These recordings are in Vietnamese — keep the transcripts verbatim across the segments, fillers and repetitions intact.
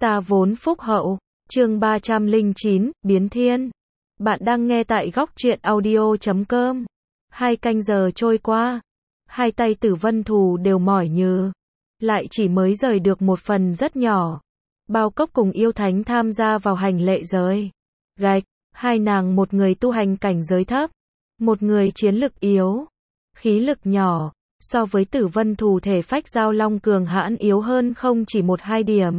Ta vốn phúc hậu, chương ba trăm lẻ chín, biến thiên. Bạn đang nghe tại góc truyện audio chấm com. Hai canh giờ trôi qua, hai tay Tử Vân Thù đều mỏi nhừ, lại chỉ mới rời được một phần rất nhỏ. Bao Cốc cùng Yêu Thánh tham gia vào hành lệ giới. Gạch, hai nàng một người tu hành cảnh giới thấp, một người chiến lực yếu, khí lực nhỏ, so với Tử Vân Thù thể phách giao long cường hãn yếu hơn không chỉ một hai điểm.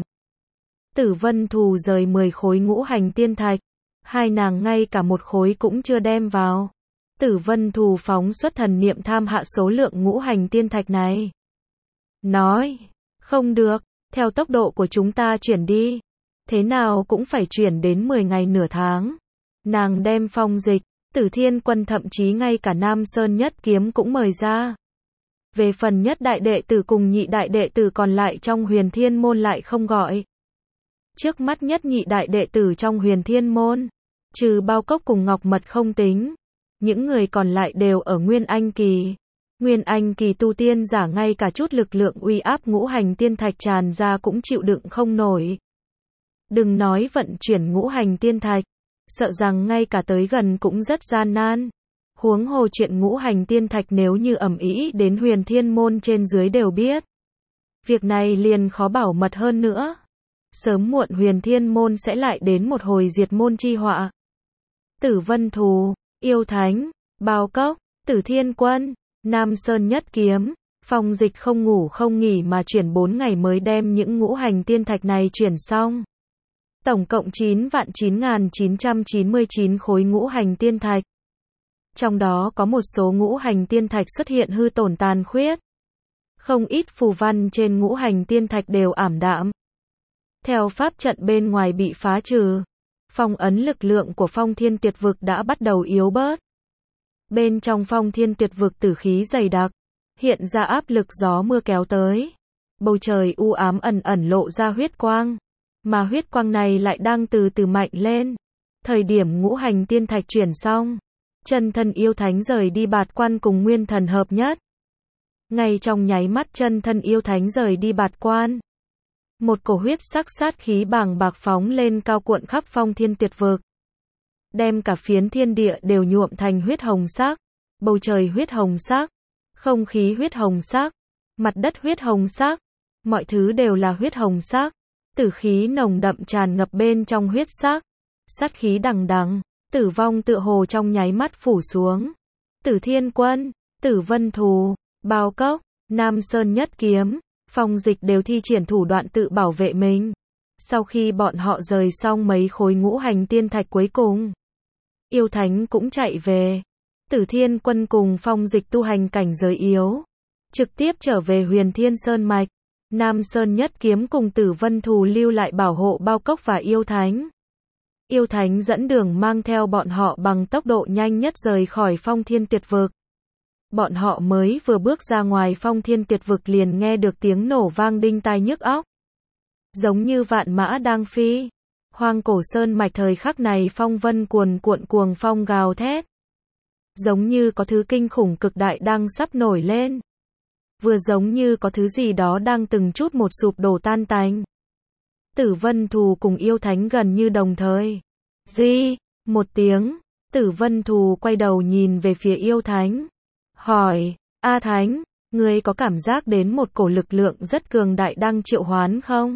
Tử Vân Thù rời mười khối ngũ hành tiên thạch, hai nàng ngay cả một khối cũng chưa đem vào. Tử Vân Thù phóng xuất thần niệm tham hạ số lượng ngũ hành tiên thạch này. Nói, không được, theo tốc độ của chúng ta chuyển đi, thế nào cũng phải chuyển đến mười ngày nửa tháng. Nàng đem Phong Dịch, Tử Thiên Quân thậm chí ngay cả Nam Sơn Nhất Kiếm cũng mời ra. Về phần nhất đại đệ tử cùng nhị đại đệ tử còn lại trong Huyền Thiên Môn lại không gọi. Trước mắt nhất nhị đại đệ tử trong Huyền Thiên Môn, trừ Bao Cốc cùng Ngọc Mật không tính, những người còn lại đều ở Nguyên Anh Kỳ. Nguyên Anh Kỳ tu tiên giả ngay cả chút lực lượng uy áp ngũ hành tiên thạch tràn ra cũng chịu đựng không nổi. Đừng nói vận chuyển ngũ hành tiên thạch, sợ rằng ngay cả tới gần cũng rất gian nan. Huống hồ chuyện ngũ hành tiên thạch nếu như ầm ĩ đến Huyền Thiên Môn trên dưới đều biết. Việc này liền khó bảo mật hơn nữa. Sớm muộn Huyền Thiên Môn sẽ lại đến một hồi diệt môn chi họa. Tử Vân Thù, Yêu Thánh, Bao Cốc, Tử Thiên Quân, Nam Sơn Nhất Kiếm, Phong Dịch không ngủ không nghỉ mà chuyển bốn ngày mới đem những ngũ hành tiên thạch này chuyển xong. Tổng cộng chín vạn chín nghìn chín trăm chín mươi chín khối ngũ hành tiên thạch. Trong đó có một số ngũ hành tiên thạch xuất hiện hư tổn tàn khuyết. Không ít phù văn trên ngũ hành tiên thạch đều ảm đạm. Theo pháp trận bên ngoài bị phá trừ, phong ấn lực lượng của Phong Thiên Tuyệt Vực đã bắt đầu yếu bớt. Bên trong Phong Thiên Tuyệt Vực tử khí dày đặc, hiện ra áp lực gió mưa kéo tới. Bầu trời u ám ẩn ẩn lộ ra huyết quang, mà huyết quang này lại đang từ từ mạnh lên. Thời điểm ngũ hành tiên thạch chuyển xong, chân thân Yêu Thánh rời đi Bạt Quan cùng Nguyên Thần hợp nhất. Ngay trong nháy mắt chân thân Yêu Thánh rời đi Bạt Quan, một cổ huyết sắc sát khí bàng bạc phóng lên cao cuộn khắp Phong Thiên Tuyệt Vực, đem cả phiến thiên địa đều nhuộm thành huyết hồng sắc. Bầu trời huyết hồng sắc, không khí huyết hồng sắc, mặt đất huyết hồng sắc, mọi thứ đều là huyết hồng sắc. Tử khí nồng đậm tràn ngập bên trong huyết sắc, sát khí đằng đằng, tử vong tựa hồ trong nháy mắt phủ xuống. Tử Thiên Quân, Tử Vân Thù, Bao Cốc, Nam Sơn Nhất Kiếm, Phong Dịch đều thi triển thủ đoạn tự bảo vệ mình. Sau khi bọn họ rời xong mấy khối ngũ hành tiên thạch cuối cùng, Yêu Thánh cũng chạy về. Tử Thiên Quân cùng Phong Dịch tu hành cảnh giới yếu, trực tiếp trở về Huyền Thiên Sơn Mạch. Nam Sơn Nhất Kiếm cùng Tử Vân Thù lưu lại bảo hộ Bao Cốc và Yêu Thánh. Yêu Thánh dẫn đường mang theo bọn họ bằng tốc độ nhanh nhất rời khỏi Phong Thiên Tuyệt Vực. Bọn họ mới vừa bước ra ngoài Phong Thiên Tuyệt Vực liền nghe được tiếng nổ vang đinh tai nhức óc. Giống như vạn mã đang phi. Hoang cổ sơn mạch thời khắc này phong vân cuồn cuộn cuồng phong gào thét. Giống như có thứ kinh khủng cực đại đang sắp nổi lên. Vừa giống như có thứ gì đó đang từng chút một sụp đổ tan tành. Tử Vân Thù cùng Yêu Thánh gần như đồng thời. Di, một tiếng, Tử Vân Thù quay đầu nhìn về phía Yêu Thánh. Hỏi, A Thánh, ngươi có cảm giác đến một cổ lực lượng rất cường đại đang triệu hoán không?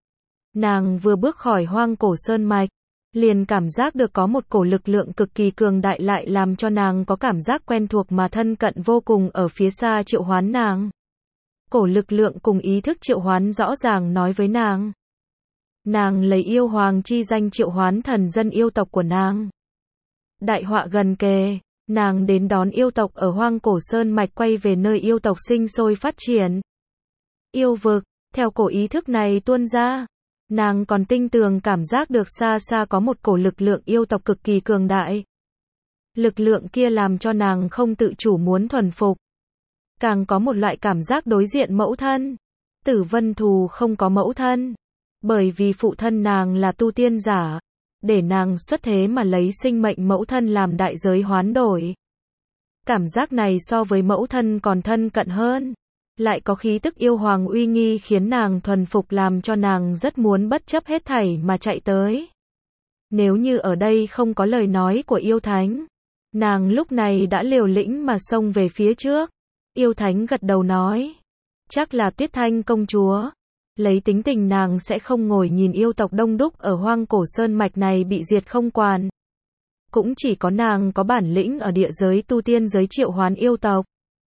Nàng vừa bước khỏi hoang cổ sơn mạch, liền cảm giác được có một cổ lực lượng cực kỳ cường đại lại làm cho nàng có cảm giác quen thuộc mà thân cận vô cùng ở phía xa triệu hoán nàng. Cổ lực lượng cùng ý thức triệu hoán rõ ràng nói với nàng. Nàng lấy yêu hoàng chi danh triệu hoán thần dân yêu tộc của nàng. Đại họa gần kề, nàng đến đón yêu tộc ở hoang cổ sơn mạch quay về nơi yêu tộc sinh sôi phát triển. Yêu vực, theo cổ ý thức này tuôn ra. Nàng còn tinh tường cảm giác được xa xa có một cổ lực lượng yêu tộc cực kỳ cường đại. Lực lượng kia làm cho nàng không tự chủ muốn thuần phục. Càng có một loại cảm giác đối diện mẫu thân. Tử Vân Thù không có mẫu thân. Bởi vì phụ thân nàng là tu tiên giả. Để nàng xuất thế mà lấy sinh mệnh mẫu thân làm đại giới hoán đổi. Cảm giác này so với mẫu thân còn thân cận hơn. lại có khí tức yêu hoàng uy nghi khiến nàng thuần phục làm cho nàng rất muốn bất chấp hết thảy mà chạy tới. Nếu như ở đây không có lời nói của yêu thánh, nàng lúc này đã liều lĩnh mà xông về phía trước. Yêu thánh gật đầu nói, chắc là Tuyết Thanh công chúa. Lấy tính tình nàng sẽ không ngồi nhìn yêu tộc đông đúc ở hoang cổ sơn mạch này bị diệt không quản. Cũng chỉ có nàng có bản lĩnh ở địa giới tu tiên giới triệu hoán yêu tộc.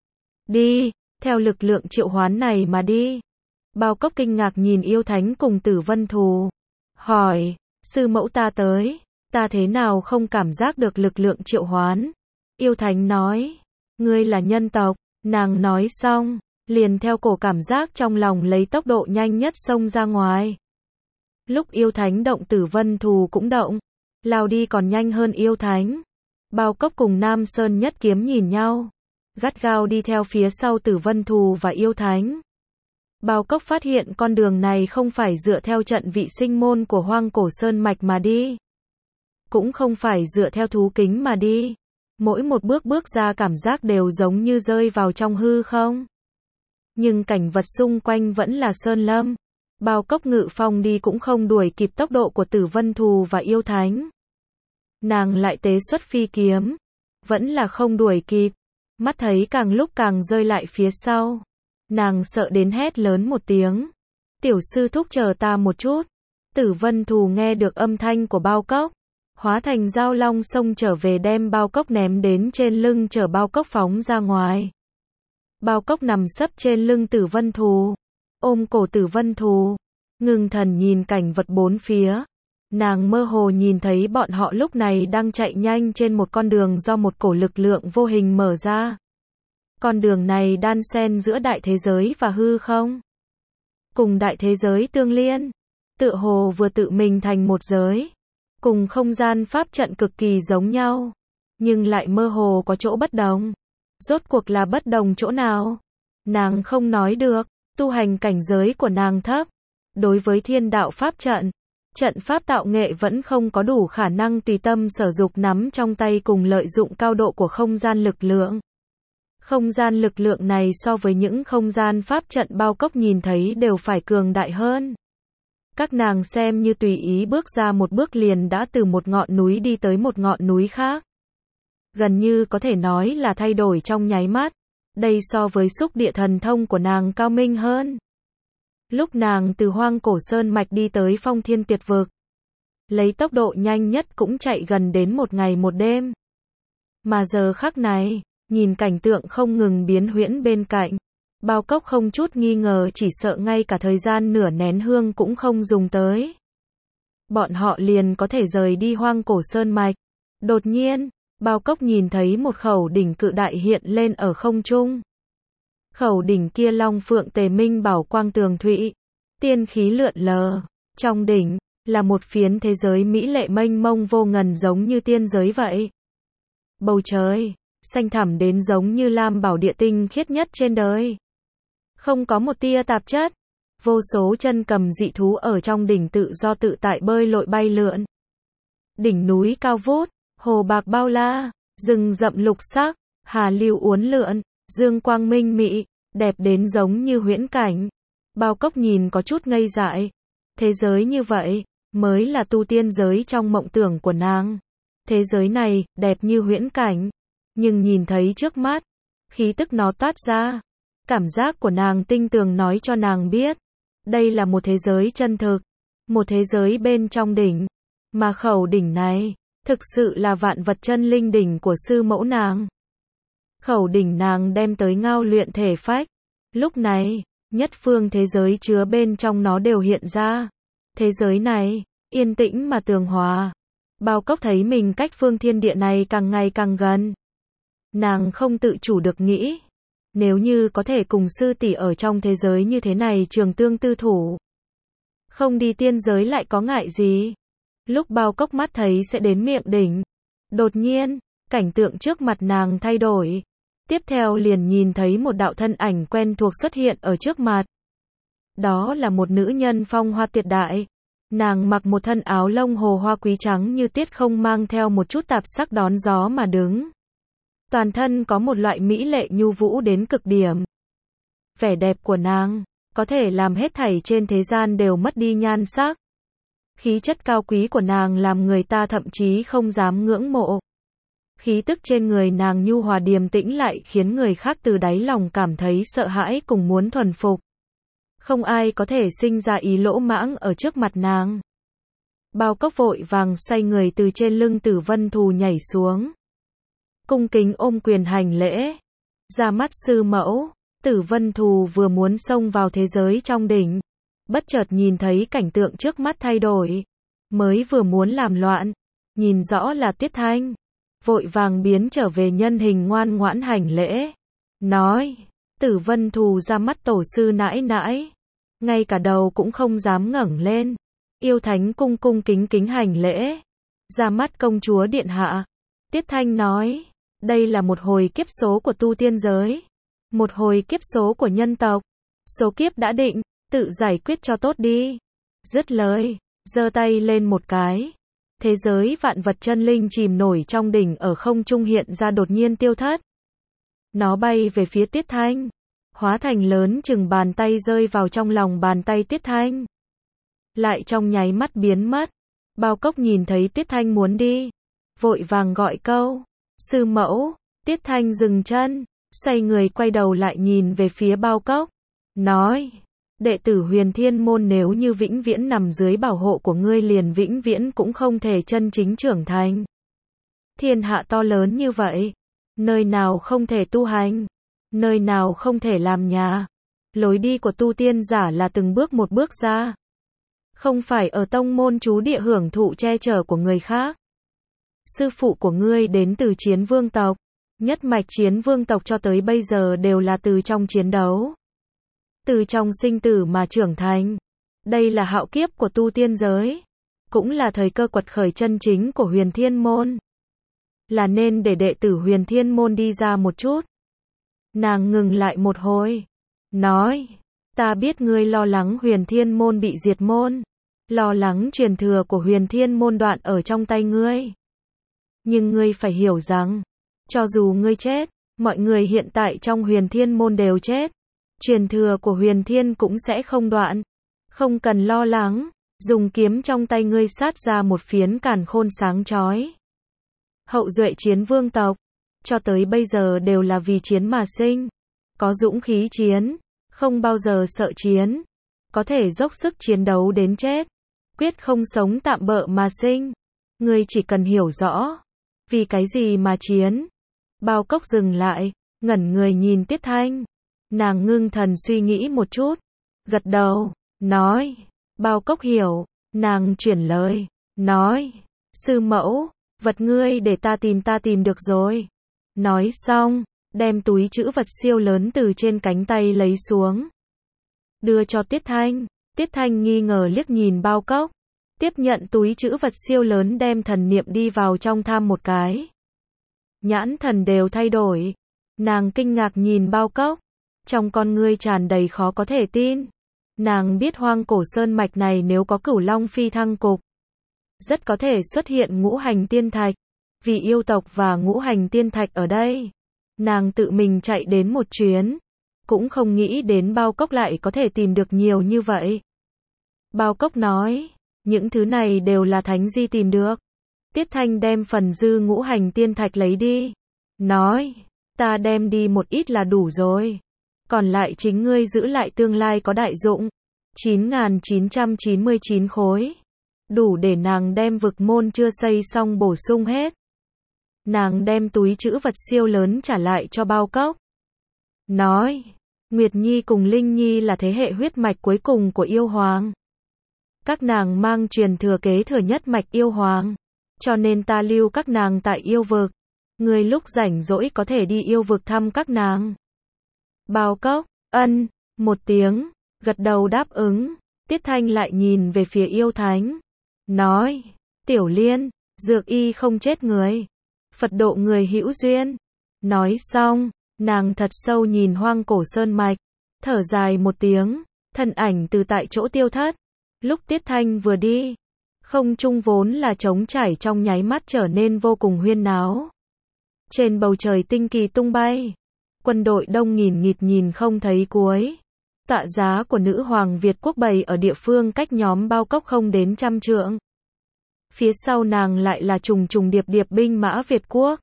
Đi, theo lực lượng triệu hoán này mà đi. Bao Cốc kinh ngạc nhìn yêu thánh cùng Tử Vân Thù. Hỏi, sư mẫu ta tới, ta thế nào không cảm giác được lực lượng triệu hoán? Yêu thánh nói, ngươi là nhân tộc. Nàng nói xong, liền theo cổ cảm giác trong lòng lấy tốc độ nhanh nhất xông ra ngoài. Lúc yêu thánh động Tử Vân Thù cũng động, lao đi còn nhanh hơn yêu thánh. Bao Cốc cùng Nam Sơn Nhất Kiếm nhìn nhau, gắt gao đi theo phía sau Tử Vân Thù và yêu thánh. Bao Cốc phát hiện con đường này không phải dựa theo trận vị sinh môn của hoang cổ sơn mạch mà đi, cũng không phải dựa theo thú kính mà đi. Mỗi một bước bước ra cảm giác đều giống như rơi vào trong hư không. Nhưng cảnh vật xung quanh vẫn là sơn lâm. Bao Cốc ngự phong đi cũng không đuổi kịp tốc độ của Tử Vân Thù và yêu thánh. Nàng lại tế xuất phi kiếm, vẫn là không đuổi kịp. Mắt thấy càng lúc càng rơi lại phía sau. Nàng sợ đến hét lớn một tiếng. Tiểu sư thúc chờ ta một chút. Tử Vân Thù nghe được âm thanh của Bao Cốc, hóa thành dao long xông trở về đem Bao Cốc ném đến trên lưng chở Bao Cốc phóng ra ngoài. Bao Cốc nằm sấp trên lưng Tử Vân Thù, ôm cổ Tử Vân Thù, ngưng thần nhìn cảnh vật bốn phía. Nàng mơ hồ nhìn thấy bọn họ lúc này đang chạy nhanh trên một con đường do một cổ lực lượng vô hình mở ra. Con đường này đan xen giữa đại thế giới và hư không, cùng đại thế giới tương liên, tựa hồ vừa tự mình thành một giới, cùng không gian pháp trận cực kỳ giống nhau, nhưng lại mơ hồ có chỗ bất đồng. Rốt cuộc là bất đồng chỗ nào? Nàng không nói được, tu hành cảnh giới của nàng thấp. Đối với thiên đạo pháp trận, trận pháp tạo nghệ vẫn không có đủ khả năng tùy tâm sở dục nắm trong tay cùng lợi dụng cao độ của không gian lực lượng. Không gian lực lượng này so với những không gian pháp trận Bao Cốc nhìn thấy đều phải cường đại hơn. Các nàng xem như tùy ý bước ra một bước liền đã từ một ngọn núi đi tới một ngọn núi khác. Gần như có thể nói là thay đổi trong nháy mắt. Đây so với xúc địa thần thông của nàng cao minh hơn. Lúc nàng từ hoang cổ sơn mạch đi tới phong thiên tuyệt vực, lấy tốc độ nhanh nhất cũng chạy gần đến một ngày một đêm. Mà giờ khắc này, nhìn cảnh tượng không ngừng biến huyễn bên cạnh, Bao Cốc không chút nghi ngờ chỉ sợ ngay cả thời gian nửa nén hương cũng không dùng tới. Bọn họ liền có thể rời đi hoang cổ sơn mạch. Đột nhiên, Bao Cốc nhìn thấy một khẩu đỉnh cự đại hiện lên ở không trung. Khẩu đỉnh kia long phượng tề minh bảo quang tường thụy, tiên khí lượn lờ. Trong đỉnh, là một phiến thế giới mỹ lệ mênh mông vô ngần giống như tiên giới vậy. Bầu trời, xanh thẳm đến giống như lam bảo địa tinh khiết nhất trên đời. Không có một tia tạp chất. Vô số chân cầm dị thú ở trong đỉnh tự do tự tại bơi lội bay lượn. Đỉnh núi cao vút, hồ bạc bao la, rừng rậm lục sắc, hà lưu uốn lượn, dương quang minh mị, đẹp đến giống như huyễn cảnh. Bao Cốc nhìn có chút ngây dại. Thế giới như vậy, mới là tu tiên giới trong mộng tưởng của nàng. Thế giới này, đẹp như huyễn cảnh. Nhưng nhìn thấy trước mắt, khí tức nó toát ra. Cảm giác của nàng tinh tường nói cho nàng biết. Đây là một thế giới chân thực. Một thế giới bên trong đỉnh. Mà khẩu đỉnh này, thực sự là vạn vật chân linh đỉnh của sư mẫu nàng. Khẩu đỉnh nàng đem tới ngao luyện thể phách. Lúc này, nhất phương thế giới chứa bên trong nó đều hiện ra. Thế giới này, yên tĩnh mà tường hòa. Bao Cốc thấy mình cách phương thiên địa này càng ngày càng gần. Nàng không tự chủ được nghĩ. Nếu như có thể cùng sư tỷ ở trong thế giới như thế này trường tương tư thủ. Không đi tiên giới lại có ngại gì. Lúc Bao Cốc mắt thấy sẽ đến miệng đỉnh. Đột nhiên, cảnh tượng trước mặt nàng thay đổi. Tiếp theo liền nhìn thấy một đạo thân ảnh quen thuộc xuất hiện ở trước mặt. Đó là một nữ nhân phong hoa tuyệt đại. Nàng mặc một thân áo lông hồ hoa quý trắng như tuyết không mang theo một chút tạp sắc đón gió mà đứng. Toàn thân có một loại mỹ lệ nhu vũ đến cực điểm. Vẻ đẹp của nàng, có thể làm hết thảy trên thế gian đều mất đi nhan sắc. Khí chất cao quý của nàng làm người ta thậm chí không dám ngưỡng mộ. Khí tức trên người nàng nhu hòa điềm tĩnh lại khiến người khác từ đáy lòng cảm thấy sợ hãi cùng muốn thuần phục. Không ai có thể sinh ra ý lỗ mãng ở trước mặt nàng. Bao Cốc vội vàng xoay người từ trên lưng Tử Vân Thù nhảy xuống. Cung kính ôm quyền hành lễ. Ra mắt sư mẫu, Tử Vân Thù vừa muốn xông vào thế giới trong đỉnh. Bất chợt nhìn thấy cảnh tượng trước mắt thay đổi. Mới vừa muốn làm loạn, nhìn rõ là Tiết Thanh. Vội vàng biến trở về nhân hình ngoan ngoãn hành lễ. Nói, Tử Vân Thù ra mắt tổ sư nãi nãi. Ngay cả đầu cũng không dám ngẩng lên. Yêu Thánh cung cung kính kính hành lễ. Ra mắt công chúa điện hạ. Tiết Thanh nói, đây là một hồi kiếp số của tu tiên giới. Một hồi kiếp số của nhân tộc. Số kiếp đã định, tự giải quyết cho tốt đi. Dứt lời, giơ tay lên một cái. Thế giới vạn vật chân linh chìm nổi trong đỉnh ở không trung hiện ra đột nhiên tiêu thất. Nó bay về phía Tiết Thanh. Hóa thành lớn chừng bàn tay rơi vào trong lòng bàn tay Tiết Thanh. Lại trong nháy mắt biến mất. Bao Cốc nhìn thấy Tiết Thanh muốn đi. Vội vàng gọi câu. Sư mẫu. Tiết Thanh dừng chân. Xoay người quay đầu lại nhìn về phía Bao Cốc. Nói. Đệ tử Huyền Thiên Môn nếu như vĩnh viễn nằm dưới bảo hộ của ngươi liền vĩnh viễn cũng không thể chân chính trưởng thành. Thiên hạ to lớn như vậy. Nơi nào không thể tu hành. Nơi nào không thể làm nhà. Lối đi của tu tiên giả là từng bước một bước ra. Không phải ở tông môn trú địa hưởng thụ che chở của người khác. Sư phụ của ngươi đến từ Chiến Vương tộc. Nhất mạch Chiến Vương tộc cho tới bây giờ đều là từ trong chiến đấu. Từ trong sinh tử mà trưởng thành. Đây là hạo kiếp của tu tiên giới. Cũng là thời cơ quật khởi chân chính của Huyền Thiên Môn. Là nên để đệ tử Huyền Thiên Môn đi ra một chút. Nàng ngừng lại một hồi. Nói. Ta biết ngươi lo lắng Huyền Thiên Môn bị diệt môn. Lo lắng truyền thừa của Huyền Thiên Môn đoạn ở trong tay ngươi. Nhưng ngươi phải hiểu rằng. Cho dù ngươi chết. Mọi người hiện tại trong Huyền Thiên Môn đều chết. Truyền thừa của Huyền Thiên cũng sẽ không đoạn. Không cần lo lắng. Dùng kiếm trong tay ngươi sát ra một phiến càn khôn sáng chói. Hậu duệ Chiến Vương tộc. Cho tới bây giờ đều là vì chiến mà sinh. Có dũng khí chiến. Không bao giờ sợ chiến. Có thể dốc sức chiến đấu đến chết. Quyết không sống tạm bợ mà sinh. Ngươi chỉ cần hiểu rõ. Vì cái gì mà chiến. Bao Cốc dừng lại. Ngẩn người nhìn Tiết Thanh. Nàng ngưng thần suy nghĩ một chút. Gật đầu. Nói. Bao Cốc hiểu. Nàng chuyển lời. Nói. Sư mẫu. Vật ngươi để ta tìm ta tìm được rồi. Nói xong. Đem túi trữ vật siêu lớn từ trên cánh tay lấy xuống. Đưa cho Tiết Thanh. Tiết Thanh nghi ngờ liếc nhìn Bao Cốc. Tiếp nhận túi trữ vật siêu lớn đem thần niệm đi vào trong tham một cái. Nhãn thần đều thay đổi. Nàng kinh ngạc nhìn Bao Cốc. Trong con ngươi tràn đầy khó có thể tin. Nàng biết Hoang Cổ Sơn mạch này nếu có Cửu Long phi thăng cục. Rất có thể xuất hiện ngũ hành tiên thạch. Vì yêu tộc và ngũ hành tiên thạch ở đây. Nàng tự mình chạy đến một chuyến. Cũng không nghĩ đến Bao Cốc lại có thể tìm được nhiều như vậy. Bao Cốc nói. Những thứ này đều là Thánh Di tìm được. Tiết Thanh đem phần dư ngũ hành tiên thạch lấy đi. Nói. Ta đem đi một ít là đủ rồi. Còn lại chính ngươi giữ lại tương lai có đại dụng. chín nghìn chín trăm chín mươi chín khối. Đủ để nàng đem vực môn chưa xây xong bổ sung hết. Nàng đem túi trữ vật siêu lớn trả lại cho Bao Cốc. Nói. Nguyệt Nhi cùng Linh Nhi là thế hệ huyết mạch cuối cùng của yêu hoàng. Các nàng mang truyền thừa kế thừa nhất mạch yêu hoàng. Cho nên ta lưu các nàng tại yêu vực. Ngươi lúc rảnh rỗi có thể đi yêu vực thăm các nàng. Bao Cốc, ân, một tiếng, gật đầu đáp ứng. Tiết Thanh lại nhìn về phía yêu thánh. Nói, Tiểu Liên, dược y không chết người. Phật độ người hữu duyên. Nói xong, nàng thật sâu nhìn Hoang Cổ Sơn mạch. Thở dài một tiếng, thân ảnh từ tại chỗ tiêu thất. Lúc Tiết Thanh vừa đi, không trung vốn là trống trải trong nháy mắt trở nên vô cùng huyên náo. Trên bầu trời tinh kỳ tung bay. Quân đội đông nghìn nghịt nhìn không thấy cuối. Tọa giá của nữ hoàng Việt quốc bày ở địa phương cách nhóm Bao Cốc không đến trăm trượng. Phía sau nàng lại là trùng trùng điệp điệp binh mã Việt quốc.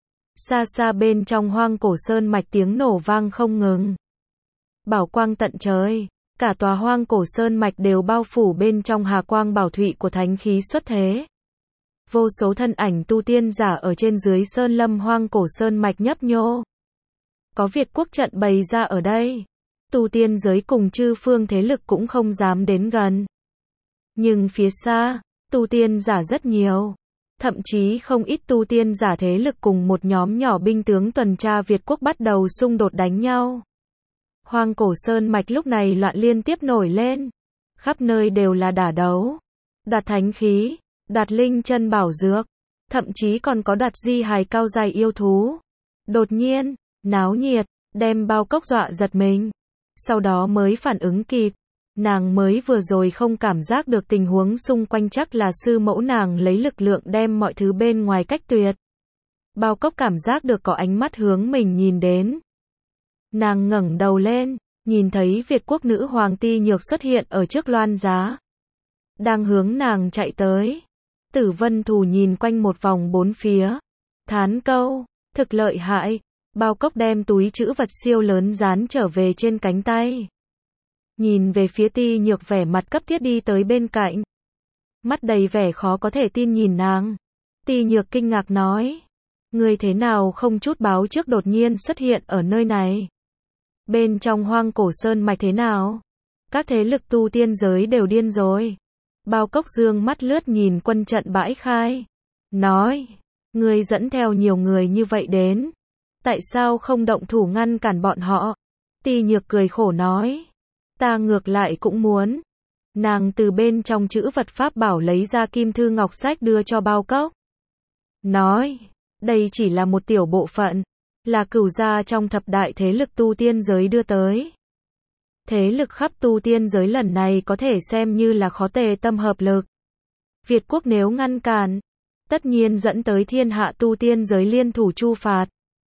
Xa xa bên trong hoang cổ sơn mạch tiếng nổ vang không ngừng. Bảo quang tận trời, cả tòa hoang cổ sơn mạch đều bao phủ bên trong hà quang bảo thụy của thánh khí xuất thế. Vô số thân ảnh tu tiên giả ở trên dưới sơn lâm hoang cổ sơn mạch nhấp nhô. Có Việt quốc trận bày ra ở đây. Tu tiên giới cùng chư phương thế lực cũng không dám đến gần. Nhưng phía xa, tu tiên giả rất nhiều. Thậm chí không ít tu tiên giả thế lực cùng một nhóm nhỏ binh tướng tuần tra Việt quốc bắt đầu xung đột đánh nhau. Hoang cổ sơn mạch lúc này loạn liên tiếp nổi lên. Khắp nơi đều là đả đấu. Đoạt thánh khí, đoạt linh chân bảo dược. Thậm chí còn có đoạt di hài cao dài yêu thú. Đột nhiên, náo nhiệt, đem Bao Cốc dọa giật mình. Sau đó mới phản ứng kịp. Nàng mới vừa rồi không cảm giác được tình huống xung quanh, chắc là sư mẫu nàng lấy lực lượng đem mọi thứ bên ngoài cách tuyệt. Bao Cốc cảm giác được có ánh mắt hướng mình nhìn đến. Nàng ngẩng đầu lên, nhìn thấy Việt quốc nữ hoàng Ti Nhược xuất hiện ở trước loan giá. Đang hướng nàng chạy tới. Tử Vân Thù nhìn quanh một vòng bốn phía. Thán câu, thực lợi hại. Bao Cốc đem túi trữ vật siêu lớn dán trở về trên cánh tay. Nhìn về phía Ti Nhược vẻ mặt cấp thiết đi tới bên cạnh. Mắt đầy vẻ khó có thể tin nhìn nàng. Ti Nhược kinh ngạc nói. Ngươi thế nào không chút báo trước đột nhiên xuất hiện ở nơi này? Bên trong hoang cổ sơn mạch thế nào? Các thế lực tu tiên giới đều điên rồi. Bao Cốc dương mắt lướt nhìn quân trận bãi khai. Nói. Ngươi dẫn theo nhiều người như vậy đến. Tại sao không động thủ ngăn cản bọn họ? Ti Nhược cười khổ nói. Ta ngược lại cũng muốn. Nàng từ bên trong chữ vật pháp bảo lấy ra kim thư ngọc sách đưa cho Bao Cốc. Nói. Đây chỉ là một tiểu bộ phận. Là cửu gia trong thập đại thế lực tu tiên giới đưa tới. Thế lực khắp tu tiên giới lần này có thể xem như là khó tề tâm hợp lực. Việt quốc nếu ngăn cản, tất nhiên dẫn tới thiên hạ tu tiên giới liên thủ chu phạt.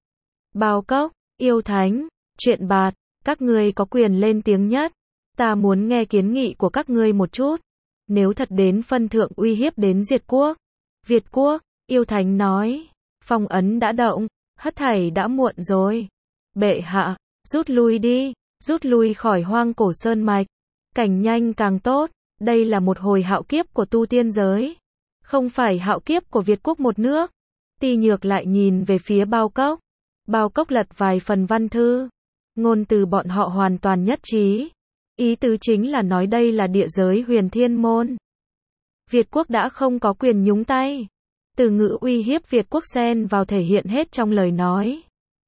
Bao Cốc, Yêu Thánh, Chuyện Bạt, các ngươi có quyền lên tiếng nhất. Ta muốn nghe kiến nghị của các ngươi một chút. Nếu thật đến phân thượng uy hiếp đến diệt quốc. Việt quốc, Yêu Thánh nói. Phong ấn đã động, hất thảy đã muộn rồi. Bệ hạ, rút lui đi, rút lui khỏi hoang cổ sơn mạch. Cảnh nhanh càng tốt, đây là một hồi hạo kiếp của tu tiên giới. Không phải hạo kiếp của Việt quốc một nước. Ti Nhược lại nhìn về phía Bao Cốc. Bao Cốc lật vài phần văn thư. Ngôn từ bọn họ hoàn toàn nhất trí. Ý tứ chính là nói đây là địa giới Huyền Thiên Môn. Việt quốc đã không có quyền nhúng tay. Từ ngữ uy hiếp Việt quốc xen vào thể hiện hết trong lời nói.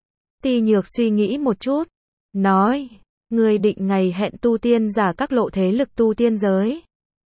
Ti Nhược suy nghĩ một chút. Nói. Người định ngày hẹn tu tiên giả các lộ thế lực tu tiên giới.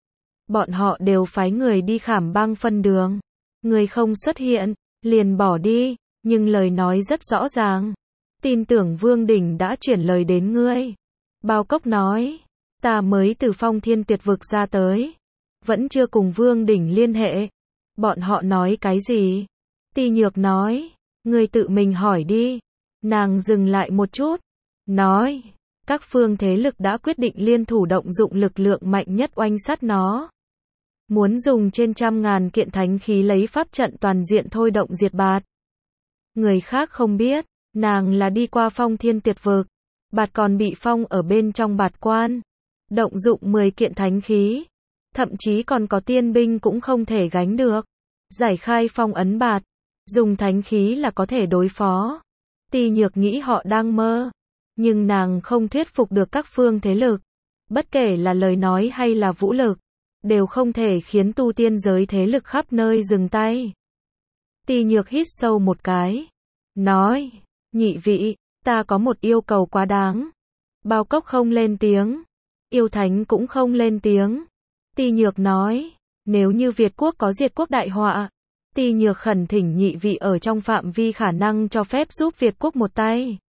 Bọn họ đều phái người đi Khảm Băng phân đường. Người không xuất hiện, liền bỏ đi. Nhưng lời nói rất rõ ràng. Tin tưởng Vương Đỉnh đã chuyển lời đến ngươi. Bao Cốc nói. Ta mới từ Phong Thiên Tuyệt Vực ra tới. Vẫn chưa cùng Vương Đỉnh liên hệ. Bọn họ nói cái gì? Ti Nhược nói. Ngươi tự mình hỏi đi. Nàng dừng lại một chút. Nói. Các phương thế lực đã quyết định liên thủ động dụng lực lượng mạnh nhất oanh sát nó. Muốn dùng trên trăm ngàn kiện thánh khí lấy pháp trận toàn diện thôi động diệt Bạt. Người khác không biết. Nàng là đi qua Phong Thiên Tuyệt Vực. Bạt còn bị phong ở bên trong Bạt quan. Động dụng mười kiện thánh khí. Thậm chí còn có tiên binh cũng không thể gánh được. Giải khai phong ấn Bạt. Dùng thánh khí là có thể đối phó. Ti Nhược nghĩ họ đang mơ. Nhưng nàng không thuyết phục được các phương thế lực. Bất kể là lời nói hay là vũ lực. Đều không thể khiến tu tiên giới thế lực khắp nơi dừng tay. Ti Nhược hít sâu một cái. Nói. Nhị vị, ta có một yêu cầu quá đáng. Bao Cốc không lên tiếng. Yêu Thánh cũng không lên tiếng. Ti Nhược nói. Nếu như Việt quốc có diệt quốc đại họa. Ti Nhược khẩn thỉnh nhị vị ở trong phạm vi khả năng cho phép giúp Việt quốc một tay.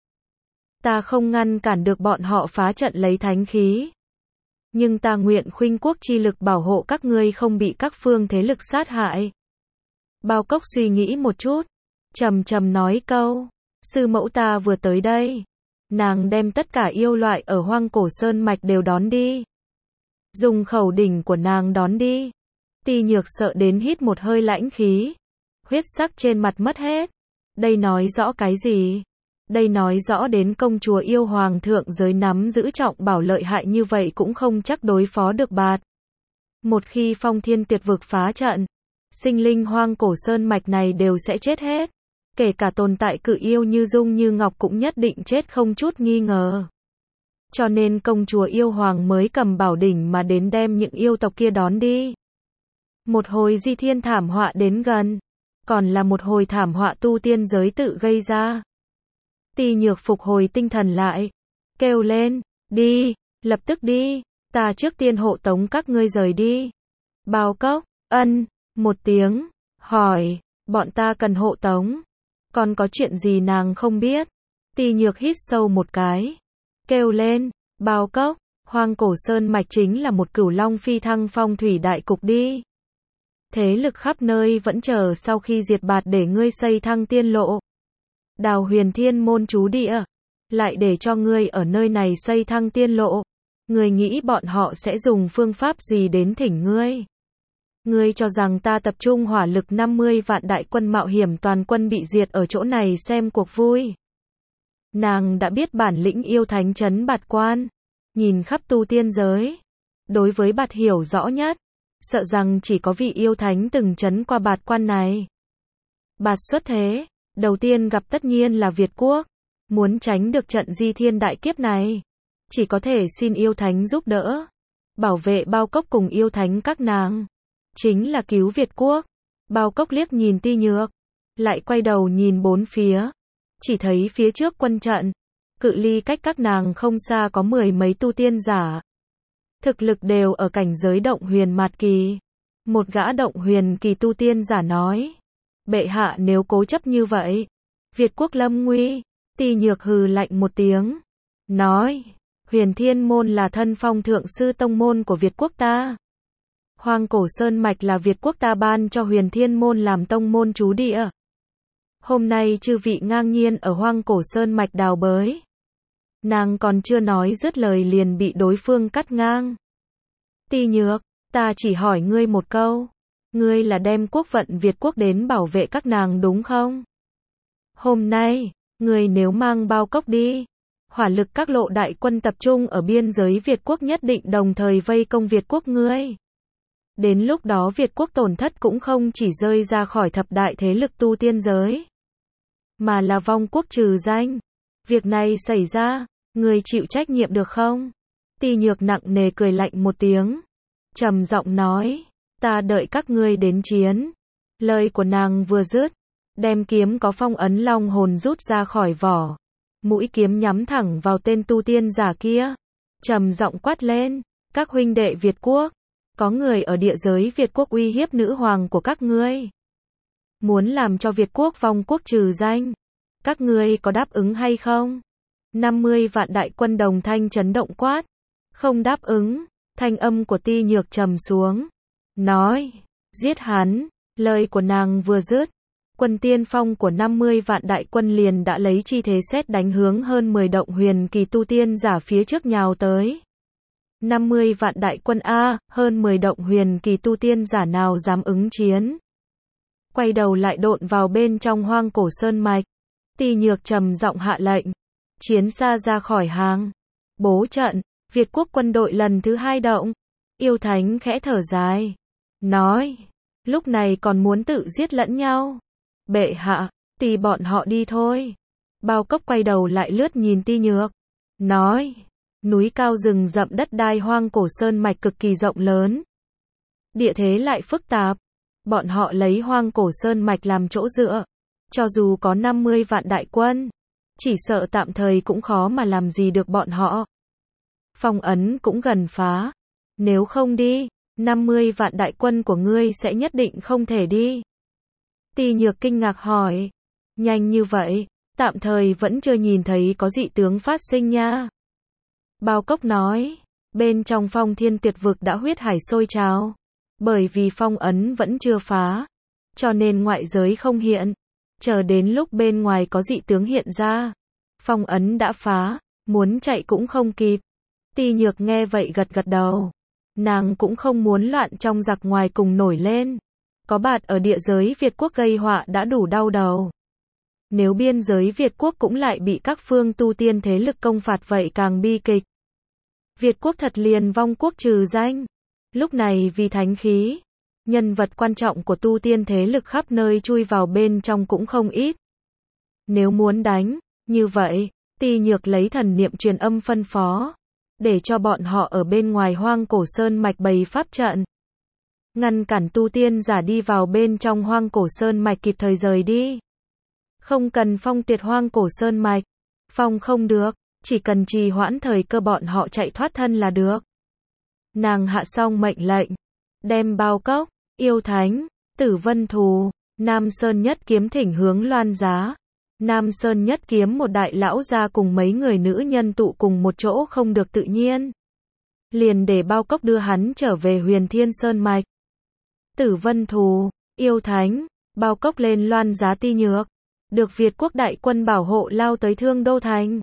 Ta không ngăn cản được bọn họ phá trận lấy thánh khí. Nhưng ta nguyện khuynh quốc chi lực bảo hộ các ngươi không bị các phương thế lực sát hại. Bao Cốc suy nghĩ một chút. Trầm trầm nói câu. sư mẫu ta vừa tới đây. Nàng đem tất cả yêu loại ở hoang cổ sơn mạch đều đón đi. Dùng khẩu đỉnh của nàng đón đi. Ti Nhược sợ đến hít một hơi lãnh khí. Huyết sắc trên mặt mất hết. Đây nói rõ cái gì? Đây nói rõ đến công chúa yêu hoàng thượng giới nắm giữ trọng bảo lợi hại như vậy cũng không chắc đối phó được bạt. Một khi phong thiên tuyệt vực phá trận, sinh linh hoang cổ sơn mạch này đều sẽ chết hết. Kể cả tồn tại cự yêu như Dung như Ngọc cũng nhất định chết không chút nghi ngờ. Cho nên công chúa yêu hoàng mới cầm bảo đỉnh mà đến đem những yêu tộc kia đón đi. Một hồi di thiên thảm họa đến gần, còn là một hồi thảm họa tu tiên giới tự gây ra. Ti Nhược phục hồi tinh thần lại, kêu lên, đi, lập tức đi, ta trước tiên hộ tống các ngươi rời đi. Bao Cốc, ân, một tiếng, hỏi, bọn ta cần hộ tống, còn có chuyện gì nàng không biết. Ti Nhược hít sâu một cái, kêu lên, Bao Cốc, hoang cổ sơn mạch chính là một cửu long phi thăng phong thủy đại cục đi. Thế lực khắp nơi vẫn chờ sau khi diệt bạt để ngươi xây thăng tiên lộ. Đào huyền thiên môn trú địa, lại để cho ngươi ở nơi này xây thăng tiên lộ. Ngươi nghĩ bọn họ sẽ dùng phương pháp gì đến thỉnh ngươi? Ngươi cho rằng ta tập trung hỏa lực năm mươi vạn đại quân mạo hiểm toàn quân bị diệt ở chỗ này xem cuộc vui? Nàng đã biết bản lĩnh yêu thánh trấn bạt quan, nhìn khắp tu tiên giới. Đối với bạt hiểu rõ nhất, sợ rằng chỉ có vị yêu thánh từng trấn qua bạt quan này. Bạt xuất thế, đầu tiên gặp tất nhiên là Việt quốc. Muốn tránh được trận di thiên đại kiếp này, chỉ có thể xin yêu thánh giúp đỡ, bảo vệ Bao Cốc cùng yêu thánh các nàng. Chính là cứu Việt quốc. Bao Cốc liếc nhìn Ti Nhược, lại quay đầu nhìn bốn phía, chỉ thấy phía trước quân trận, cự ly cách các nàng không xa có mười mấy tu tiên giả. Thực lực đều ở cảnh giới động huyền mạt kỳ. Một gã động huyền kỳ tu tiên giả nói, bệ hạ nếu cố chấp như vậy, Việt quốc lâm nguy. Ti Nhược hừ lạnh một tiếng, nói, huyền thiên môn là thân phong thượng sư tông môn của Việt quốc ta. Hoang cổ sơn mạch là Việt quốc ta ban cho huyền thiên môn làm tông môn trú địa. Hôm nay chư vị ngang nhiên ở hoang cổ sơn mạch đào bới. Nàng còn chưa nói dứt lời liền bị đối phương cắt ngang. Ti Nhược, ta chỉ hỏi ngươi một câu. Ngươi là đem quốc vận Việt quốc đến bảo vệ các nàng đúng không? Hôm nay, ngươi nếu mang Bao Cốc đi, hỏa lực các lộ đại quân tập trung ở biên giới Việt quốc nhất định đồng thời vây công Việt quốc ngươi. Đến lúc đó Việt quốc tổn thất cũng không chỉ rơi ra khỏi thập đại thế lực tu tiên giới, mà là vong quốc trừ danh. Việc này xảy ra, ngươi chịu trách nhiệm được không? Ti Nhược nặng nề cười lạnh một tiếng, trầm giọng nói, ta đợi các ngươi đến chiến. Lời của nàng vừa dứt, đem kiếm có phong ấn long hồn rút ra khỏi vỏ, mũi kiếm nhắm thẳng vào tên tu tiên giả kia, trầm giọng quát lên, các huynh đệ Việt quốc, có người ở địa giới Việt quốc uy hiếp nữ hoàng của các ngươi, muốn làm cho Việt quốc vong quốc trừ danh, các ngươi có đáp ứng hay không? năm mươi vạn đại quân đồng thanh chấn động quát, không đáp ứng. Thanh âm của Ti Nhược trầm xuống, nói, giết hắn. Lời của nàng vừa dứt, quân tiên phong của năm mươi vạn đại quân liền đã lấy chi thế sét đánh hướng hơn mười động huyền kỳ tu tiên giả phía trước nhào tới. năm mươi vạn đại quân A, hơn mười động huyền kỳ tu tiên giả nào dám ứng chiến. Quay đầu lại độn vào bên trong hoang cổ sơn mạch. Ti Nhược trầm giọng hạ lệnh, chiến xa ra khỏi hàng, bố trận. Việt quốc quân đội lần thứ hai động. Yêu thánh khẽ thở dài, nói, lúc này còn muốn tự giết lẫn nhau. Bệ hạ, tùy bọn họ đi thôi. Bao Cốc quay đầu lại lướt nhìn Ti Nhược, nói, núi cao rừng rậm đất đai hoang cổ sơn mạch cực kỳ rộng lớn. Địa thế lại phức tạp. Bọn họ lấy hoang cổ sơn mạch làm chỗ dựa. Cho dù có năm mươi vạn đại quân, chỉ sợ tạm thời cũng khó mà làm gì được bọn họ. Phong ấn cũng gần phá. Nếu không đi, năm mươi vạn đại quân của ngươi sẽ nhất định không thể đi. Ti Nhược kinh ngạc hỏi, nhanh như vậy, tạm thời vẫn chưa nhìn thấy có dị tướng phát sinh nha. Bao Cốc nói, bên trong phong thiên tuyệt vực đã huyết hải sôi trào. Bởi vì phong ấn vẫn chưa phá, cho nên ngoại giới không hiện. Chờ đến lúc bên ngoài có dị tướng hiện ra, phong ấn đã phá, muốn chạy cũng không kịp. Ti Nhược nghe vậy gật gật đầu. Nàng cũng không muốn loạn trong giặc ngoài cùng nổi lên. Có bạt ở địa giới Việt quốc gây họa đã đủ đau đầu. Nếu biên giới Việt quốc cũng lại bị các phương tu tiên thế lực công phạt vậy càng bi kịch. Việt quốc thật liền vong quốc trừ danh. Lúc này vì thánh khí, nhân vật quan trọng của tu tiên thế lực khắp nơi chui vào bên trong cũng không ít. Nếu muốn đánh, như vậy, Ti Nhược lấy thần niệm truyền âm phân phó, để cho bọn họ ở bên ngoài Hoang Cổ Sơn mạch bày pháp trận, ngăn cản tu tiên giả đi vào bên trong Hoang Cổ Sơn mạch kịp thời rời đi. Không cần phong tiệt Hoang Cổ Sơn mạch, phong không được, chỉ cần trì hoãn thời cơ bọn họ chạy thoát thân là được. Nàng hạ xong mệnh lệnh, đem Bao Cốc, Yêu Thánh, Tử Vân Thù, Nam Sơn Nhất Kiếm thỉnh hướng Loan Giá. Nam Sơn Nhất Kiếm một đại lão gia cùng mấy người nữ nhân tụ cùng một chỗ không được tự nhiên. Liền để Bao Cốc đưa hắn trở về Huyền Thiên Sơn mạch. Tử Vân Thù, Yêu Thánh, Bao Cốc lên Loan Giá Ti Nhược, được Việt quốc đại quân bảo hộ lao tới Thương Đô Thành.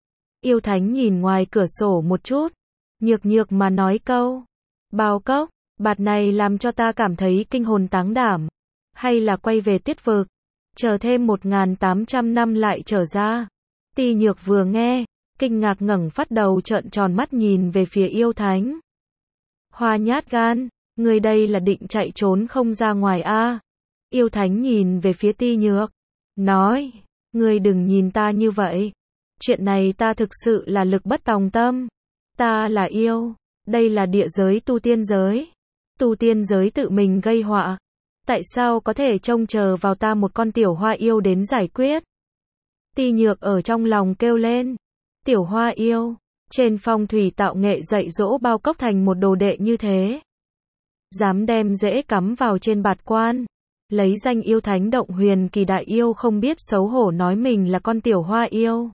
Yêu Thánh nhìn ngoài cửa sổ một chút, nhược nhược mà nói câu: Bao Cốc, bạt này làm cho ta cảm thấy kinh hồn táng đảm. Hay là quay về Tiết Vực, chờ thêm một nghìn tám trăm năm lại trở ra. Ti Nhược vừa nghe, kinh ngạc ngẩng phát đầu trợn tròn mắt nhìn về phía Yêu Thánh. Hoa nhát gan, người đây là định chạy trốn không ra ngoài a? À? Yêu Thánh nhìn về phía Ti Nhược, nói: Ngươi đừng nhìn ta như vậy. Chuyện này ta thực sự là lực bất tòng tâm. Ta là yêu, đây là địa giới tu tiên giới. Tu tiên giới tự mình gây họa. Tại sao có thể trông chờ vào ta một con tiểu hoa yêu đến giải quyết? Ti Nhược ở trong lòng kêu lên. Tiểu hoa yêu, trên phong thủy tạo nghệ dạy dỗ Bao Cốc thành một đồ đệ như thế. Dám đem rễ cắm vào trên bạt quan. Lấy danh yêu thánh động huyền kỳ đại yêu không biết xấu hổ nói mình là con tiểu hoa yêu.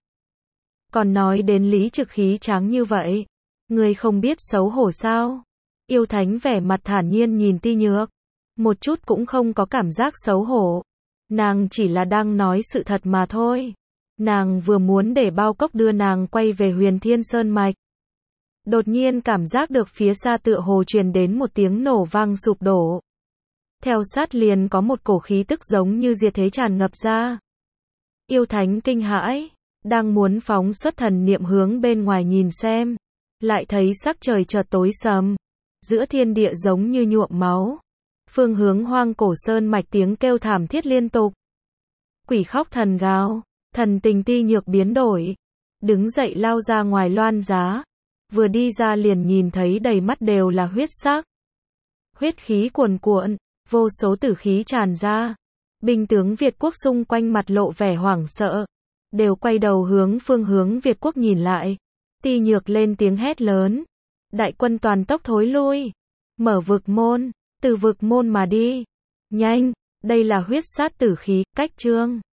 Còn nói đến lý trực khí tráng như vậy. Người không biết xấu hổ sao? Yêu Thánh vẻ mặt thản nhiên nhìn Ti Nhược. Một chút cũng không có cảm giác xấu hổ. Nàng chỉ là đang nói sự thật mà thôi. Nàng vừa muốn để Bao Cốc đưa nàng quay về Huyền Thiên Sơn mạch. Đột nhiên cảm giác được phía xa tựa hồ truyền đến một tiếng nổ vang sụp đổ. Theo sát liền có một cổ khí tức giống như diệt thế tràn ngập ra. Yêu Thánh kinh hãi, đang muốn phóng xuất thần niệm hướng bên ngoài nhìn xem, lại thấy sắc trời chợt tối sầm, giữa thiên địa giống như nhuộm máu. Phương hướng Hoang Cổ Sơn mạch tiếng kêu thảm thiết liên tục. Quỷ khóc thần gào, thần tình Ti Nhược biến đổi, đứng dậy lao ra ngoài Loan Giá, vừa đi ra liền nhìn thấy đầy mắt đều là huyết sắc. Huyết khí cuồn cuộn, vô số tử khí tràn ra. Binh tướng Việt quốc xung quanh mặt lộ vẻ hoảng sợ, đều quay đầu hướng phương hướng Việt quốc nhìn lại. Ti Nhược lên tiếng hét lớn: Đại quân toàn tốc thối lui, mở vực môn, từ vực môn mà đi. Nhanh, đây là huyết sát tử khí, cách chương.